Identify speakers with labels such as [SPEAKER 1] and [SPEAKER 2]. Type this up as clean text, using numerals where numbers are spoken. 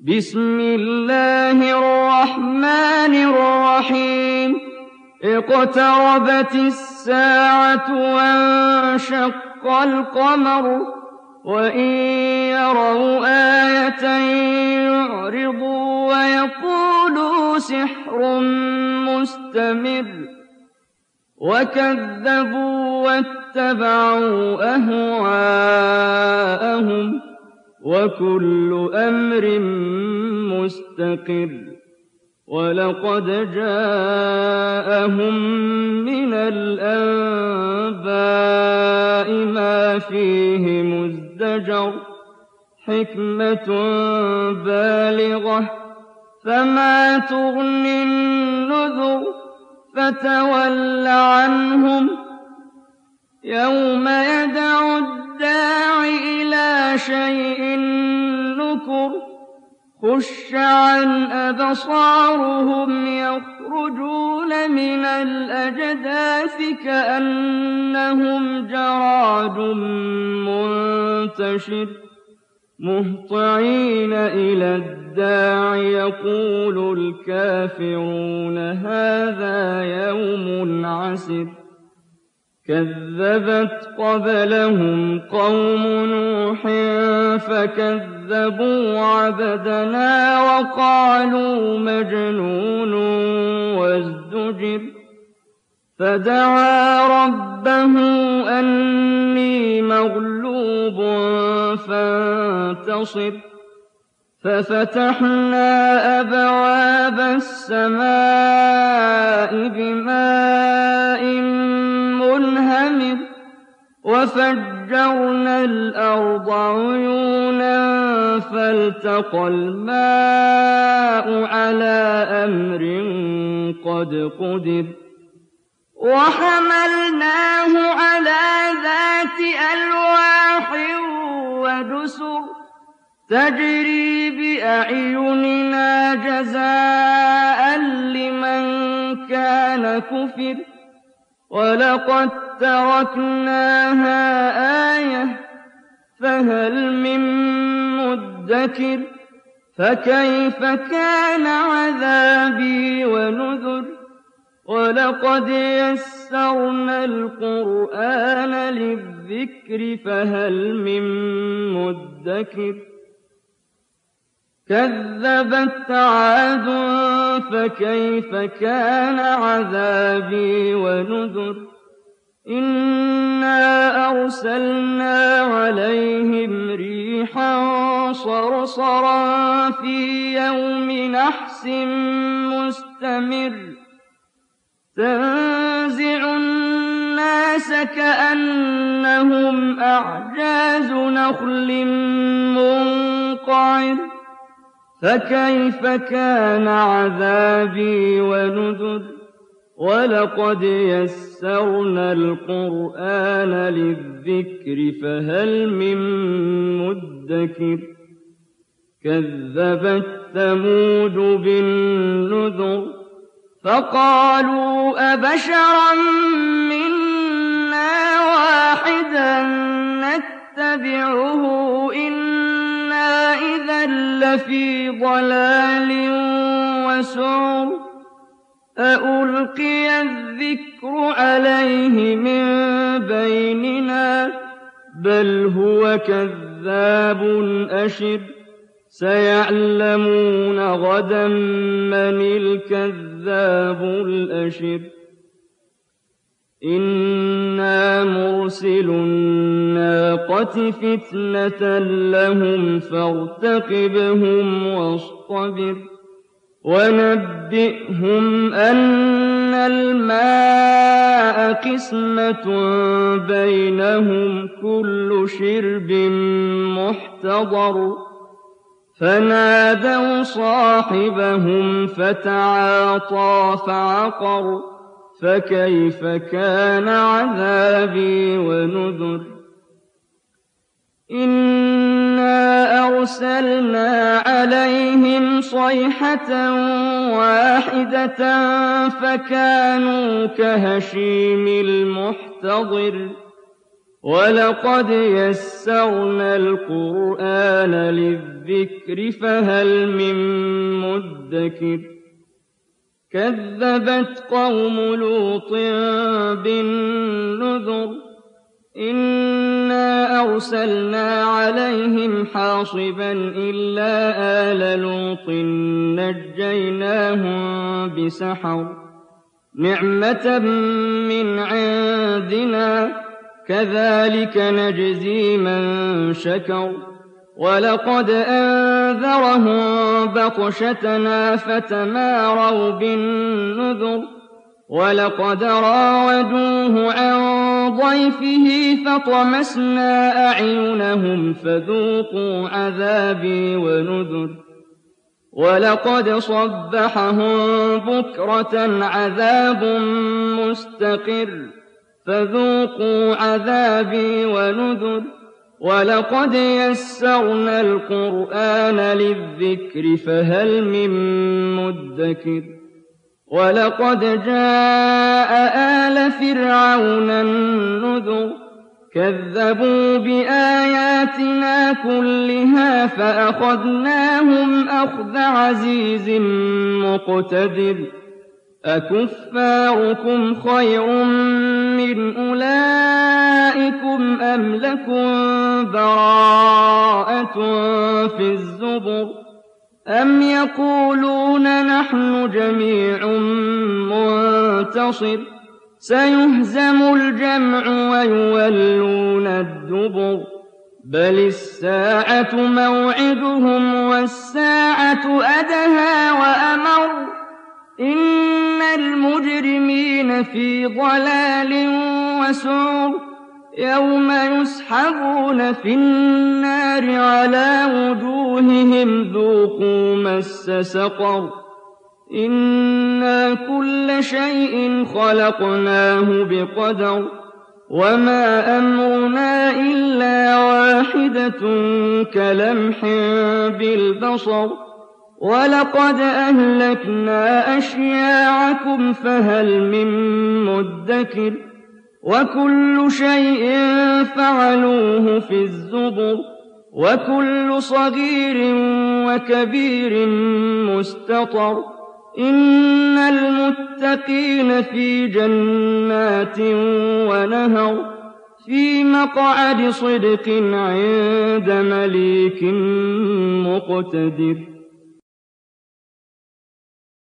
[SPEAKER 1] بسم الله الرحمن الرحيم اقتربت الساعة وانشق القمر وإن يروا آية يعرضوا ويقولوا سحر مستمر وكذبوا واتبعوا أهواءهم وكل أمر مستقر ولقد جاءهم من الأنباء ما فيه مزدجر حكمة بالغة فما تغني النذر فتول عنهم يوم يدعو الداع إلى شيء نكر خش عن أبصارهم يخرجون من الأجداث كأنهم جراد منتشر مهطعين إلى الداع يقول الكافرون هذا يوم عسر كذبت قبلهم قوم نوح فكذبوا عبدنا وقالوا مجنون وازدجر فدعا ربه أني مغلوب فانتصر ففتحنا أبواب السماء بماء منهمر وفجرنا الأرض عيونا فالتقى الماء على أمر قد قدر وحملناه على ذات ألواح ودسر تجري بأعيننا جزاء لمن كان كفر ولقد تركناها آية فهل من مدكر فكيف كان عذابي ونذر ولقد يسرنا القرآن للذكر فهل من مدكر كذبت عاد فكيف كان عذابي ونذر إنا أرسلنا عليهم ريحا صرصرا في يوم نحس مستمر تنزع الناس كأنهم أعجاز نخل منقعر فكيف كان عذابي ونذر ولقد يسرنا القرآن للذكر فهل من مدكر كذبت ثمود بالنذر فقالوا أبشرا منا واحدا نتبعه إنا إذا لفي ضلال وسعر أألقي الذكر عليه من بيننا بل هو كذاب أشر سيعلمون غدا من الكذاب الأشر إنا مرسل الناقة فتنة لهم فارتقبهم واصطبر ونبئهم أن الماء قسمة بينهم كل شرب محتضر فنادوا صاحبهم فتعاطى فعقر فكيف كان عذابي ونذر إنا أرسلنا عليهم صيحة واحدة فكانوا كهشيم المحتضر وَلَقَدْ يَسَّرْنَا الْقُرْآنَ لِلذِّكْرِ فَهَلْ مِن مُّدَّكِرٍ كَذَّبَتْ قَوْمُ لُوطٍ بِالنُّذُرِ إِنَّا أَرْسَلْنَا عَلَيْهِمْ حَاصِبًا إِلَّا آلَ لُوطٍ نَّجَّيْنَاهُم بِسَحَرٍ نِّعْمَةً مِّنْ عِندِنَا ۚ كَذَٰلِكَ نَجْزِي مَن شَكَرَ وَلَقَدْ أَنذَرَهُم بَطْشَتَنَا فَتَمَارَوْا بِالنُّذُرِ وَلَقَدْ رَاوَدُوهُ عَن ضَيْفِهِ فَطَمَسْنَا أَعْيُنَهُمْ فَذُوقُوا عَذَابِي وَنُذُرِ وَلَقَدْ صَبَّحَهُم بُكْرَةً عَذَابٌ مُّسْتَقِرٌّ فَذُوقُوا عَذَابِي وَنُذُرِ وَلَقَدْ يَسَّرْنَا الْقُرْآنَ لِلذِّكْرِ فَهَلْ مِن مُّدَّكِرٍ وَلَقَدْ جَاءَ آلَ فِرْعَوْنَ النُّذُرُ كَذَّبُوا بِآيَاتِنَا كُلِّهَا فَأَخَذْنَاهُمْ أَخْذَ عَزِيزٍ مُّقْتَدِرٍ أَكُفَّارُكُمْ خَيْرٌ مِّنْ أُولَٰئِكُمْ أَمْ لَكُم بَرَاءَةٌ فِي الزُّبُرِ أَمْ يَقُولُونَ نَحْنُ جَمِيعٌ مُّنتَصِرٌ سَيُهْزَمُ الْجَمْعُ وَيُوَلُّونَ الدُّبُرَ بَلِ السَّاعَةُ مَوْعِدُهُمْ وَالسَّاعَةُ أَدْهَىٰ وَأَمَرُّ إِنَّ الْمُجْرِمِينَ فِي ضَلَالٍ وَسُعُرٍ يَوْمَ يُسْحَبُونَ فِي النَّارِ عَلَىٰ وُجُوهِهِمْ ذُوقُوا مَسَّ سَقَرَ إِنَّا كُلَّ شَيْءٍ خَلَقْنَاهُ بِقَدَرٍ وَمَا أَمْرُنَا إِلَّا وَاحِدَةٌ كَلَمْحٍ بِالْبَصَرِ وَلَقَدْ أَهْلَكْنَا أَشْيَاعَكُمْ فَهَلْ مِن مُّدَّكِرٍ وَكُلُّ شَيْءٍ فَعَلُوهُ فِي الزُّبُرِ وَكُلُّ صَغِيرٍ وَكَبِيرٍ مُّسْتَطَرٍ إِنَّ الْمُتَّقِينَ فِي جَنَّاتٍ وَنَهَرٍ فِي مَقْعَدِ صِدْقٍ عِندَ مَلِيكٍ مُّقْتَدِرٍ